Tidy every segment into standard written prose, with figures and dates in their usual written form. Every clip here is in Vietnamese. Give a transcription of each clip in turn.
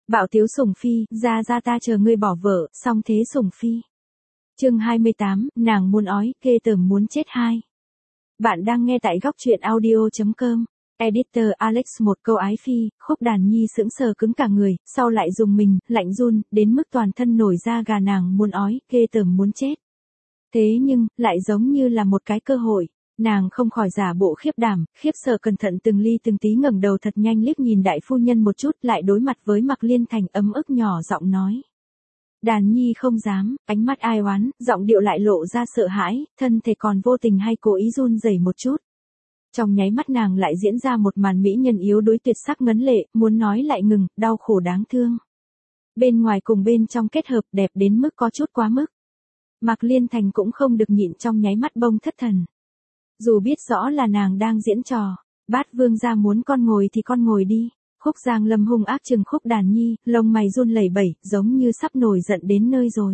Bạo tiếu sủng phi, ra ta chờ ngươi bỏ vợ, xong thế sủng phi. Chương 28, nàng muốn ói, ghê tởm muốn chết hai. Bạn đang nghe tại góc truyện audio.com. Editor Alex một câu ái phi, Khúc Đàn Nhi sững sờ cứng cả người, sau lại dùng mình, lạnh run, đến mức toàn thân nổi da gà nàng muốn ói, ghê tởm muốn chết. Thế nhưng, lại giống như là một cái cơ hội. Nàng không khỏi giả bộ khiếp đảm, khiếp sợ cẩn thận từng ly từng tí ngẩng đầu thật nhanh liếc nhìn đại phu nhân một chút lại đối mặt với Mạc Liên Thành ấm ức nhỏ giọng nói. Đàn Nhi không dám, ánh mắt ai oán, giọng điệu lại lộ ra sợ hãi, thân thể còn vô tình hay cố ý run rẩy một chút. Trong nháy mắt nàng lại diễn ra một màn mỹ nhân yếu đuối tuyệt sắc ngấn lệ, muốn nói lại ngừng, đau khổ đáng thương. Bên ngoài cùng bên trong kết hợp đẹp đến mức có chút quá mức. Mạc Liên Thành cũng không được nhịn trong nháy mắt bông thất thần. Dù biết rõ là nàng đang diễn trò, Bát Vương gia muốn con ngồi thì con ngồi đi. Khúc Giang Lâm hung ác trừng Khúc Đàn Nhi, lông mày run lẩy bẩy, giống như sắp nổi giận đến nơi rồi.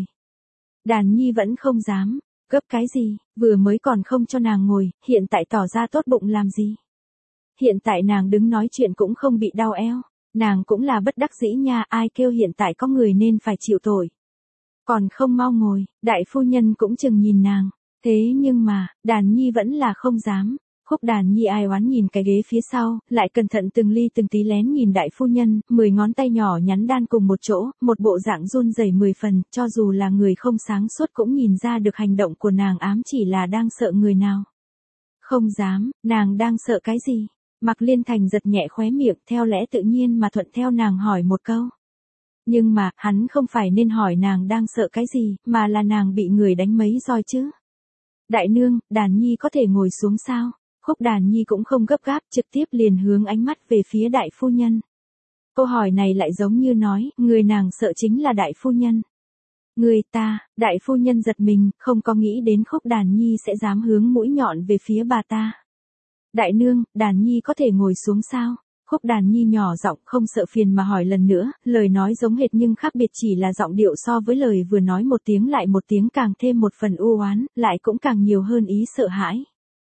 Đàn Nhi vẫn không dám, gấp cái gì, vừa mới còn không cho nàng ngồi, hiện tại tỏ ra tốt bụng làm gì. Hiện tại nàng đứng nói chuyện cũng không bị đau eo, nàng cũng là bất đắc dĩ nha, ai kêu hiện tại có người nên phải chịu tội. Còn không mau ngồi, đại phu nhân cũng chừng nhìn nàng, thế nhưng mà, Đàn Nhi vẫn là không dám. Khúc Đàn Nhi ai oán nhìn cái ghế phía sau, lại cẩn thận từng ly từng tí lén nhìn đại phu nhân, 10 ngón tay nhỏ nhắn đan cùng một chỗ, một bộ dạng run rẩy 10 phần, cho dù là người không sáng suốt cũng nhìn ra được hành động của nàng ám chỉ là đang sợ người nào. Không dám, nàng đang sợ cái gì? Mạc Liên Thành giật nhẹ khóe miệng, theo lẽ tự nhiên mà thuận theo nàng hỏi một câu. Nhưng mà, hắn không phải nên hỏi nàng đang sợ cái gì, mà là nàng bị người đánh mấy roi chứ. Đại nương, Đàn Nhi có thể ngồi xuống sao? Khúc Đàn Nhi cũng không gấp gáp, trực tiếp liền hướng ánh mắt về phía đại phu nhân. Câu hỏi này lại giống như nói, người nàng sợ chính là đại phu nhân. Người ta, đại phu nhân giật mình, không có nghĩ đến Khúc Đàn Nhi sẽ dám hướng mũi nhọn về phía bà ta. Đại nương, Đàn Nhi có thể ngồi xuống sao? Khúc Đàn Nhi nhỏ giọng không sợ phiền mà hỏi lần nữa, lời nói giống hệt nhưng khác biệt chỉ là giọng điệu so với lời vừa nói một tiếng lại một tiếng càng thêm một phần u oán, lại cũng càng nhiều hơn ý sợ hãi.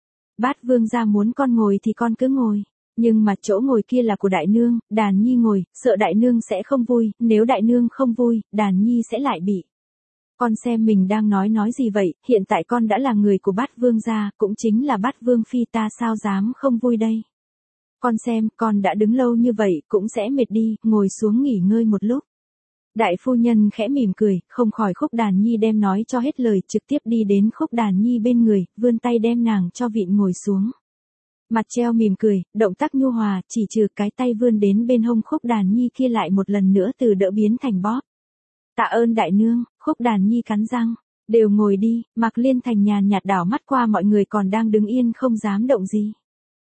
Bát Vương gia muốn con ngồi thì con cứ ngồi, nhưng mà chỗ ngồi kia là của đại nương, Đàn Nhi ngồi, sợ đại nương sẽ không vui, nếu đại nương không vui, Đàn Nhi sẽ lại bị. Con xem mình đang nói gì vậy, hiện tại con đã là người của Bát Vương gia, cũng chính là Bát Vương phi, ta sao dám không vui đây. Con xem, con đã đứng lâu như vậy, cũng sẽ mệt đi, ngồi xuống nghỉ ngơi một lúc. Đại phu nhân khẽ mỉm cười, không khỏi Khúc Đàn Nhi đem nói cho hết lời, trực tiếp đi đến Khúc Đàn Nhi bên người, vươn tay đem nàng cho vịn ngồi xuống. Mặt treo mỉm cười, động tác nhu hòa, chỉ trừ cái tay vươn đến bên hông Khúc Đàn Nhi kia lại một lần nữa từ đỡ biến thành bóp. Tạ ơn đại nương, Khúc Đàn Nhi cắn răng, đều ngồi đi, Mạc Liên Thành nhàn nhạt đảo mắt qua mọi người còn đang đứng yên không dám động gì.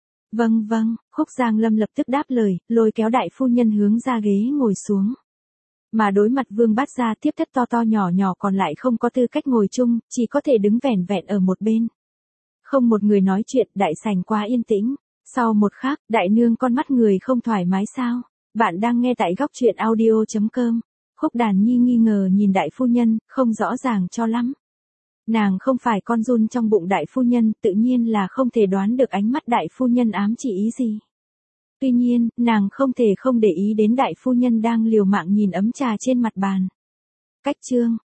Vâng, Khúc Giang Lâm lập tức đáp lời, lôi kéo đại phu nhân hướng ra ghế ngồi xuống. Mà đối mặt Vương Bát gia tiếp thất to nhỏ còn lại không có tư cách ngồi chung, chỉ có thể đứng vẻn vẹn ở một bên. Không một người nói chuyện, đại sảnh quá yên tĩnh. Sau một khắc, đại nương con mắt người không thoải mái sao? Bạn đang nghe tại góc truyện audio.com. Khúc Đàn Nhi nghi ngờ nhìn đại phu nhân, không rõ ràng cho lắm. Nàng không phải con run trong bụng đại phu nhân, tự nhiên là không thể đoán được ánh mắt đại phu nhân ám chỉ ý gì. Tuy nhiên, nàng không thể không để ý đến đại phu nhân đang liều mạng nhìn ấm trà trên mặt bàn. Cách chương,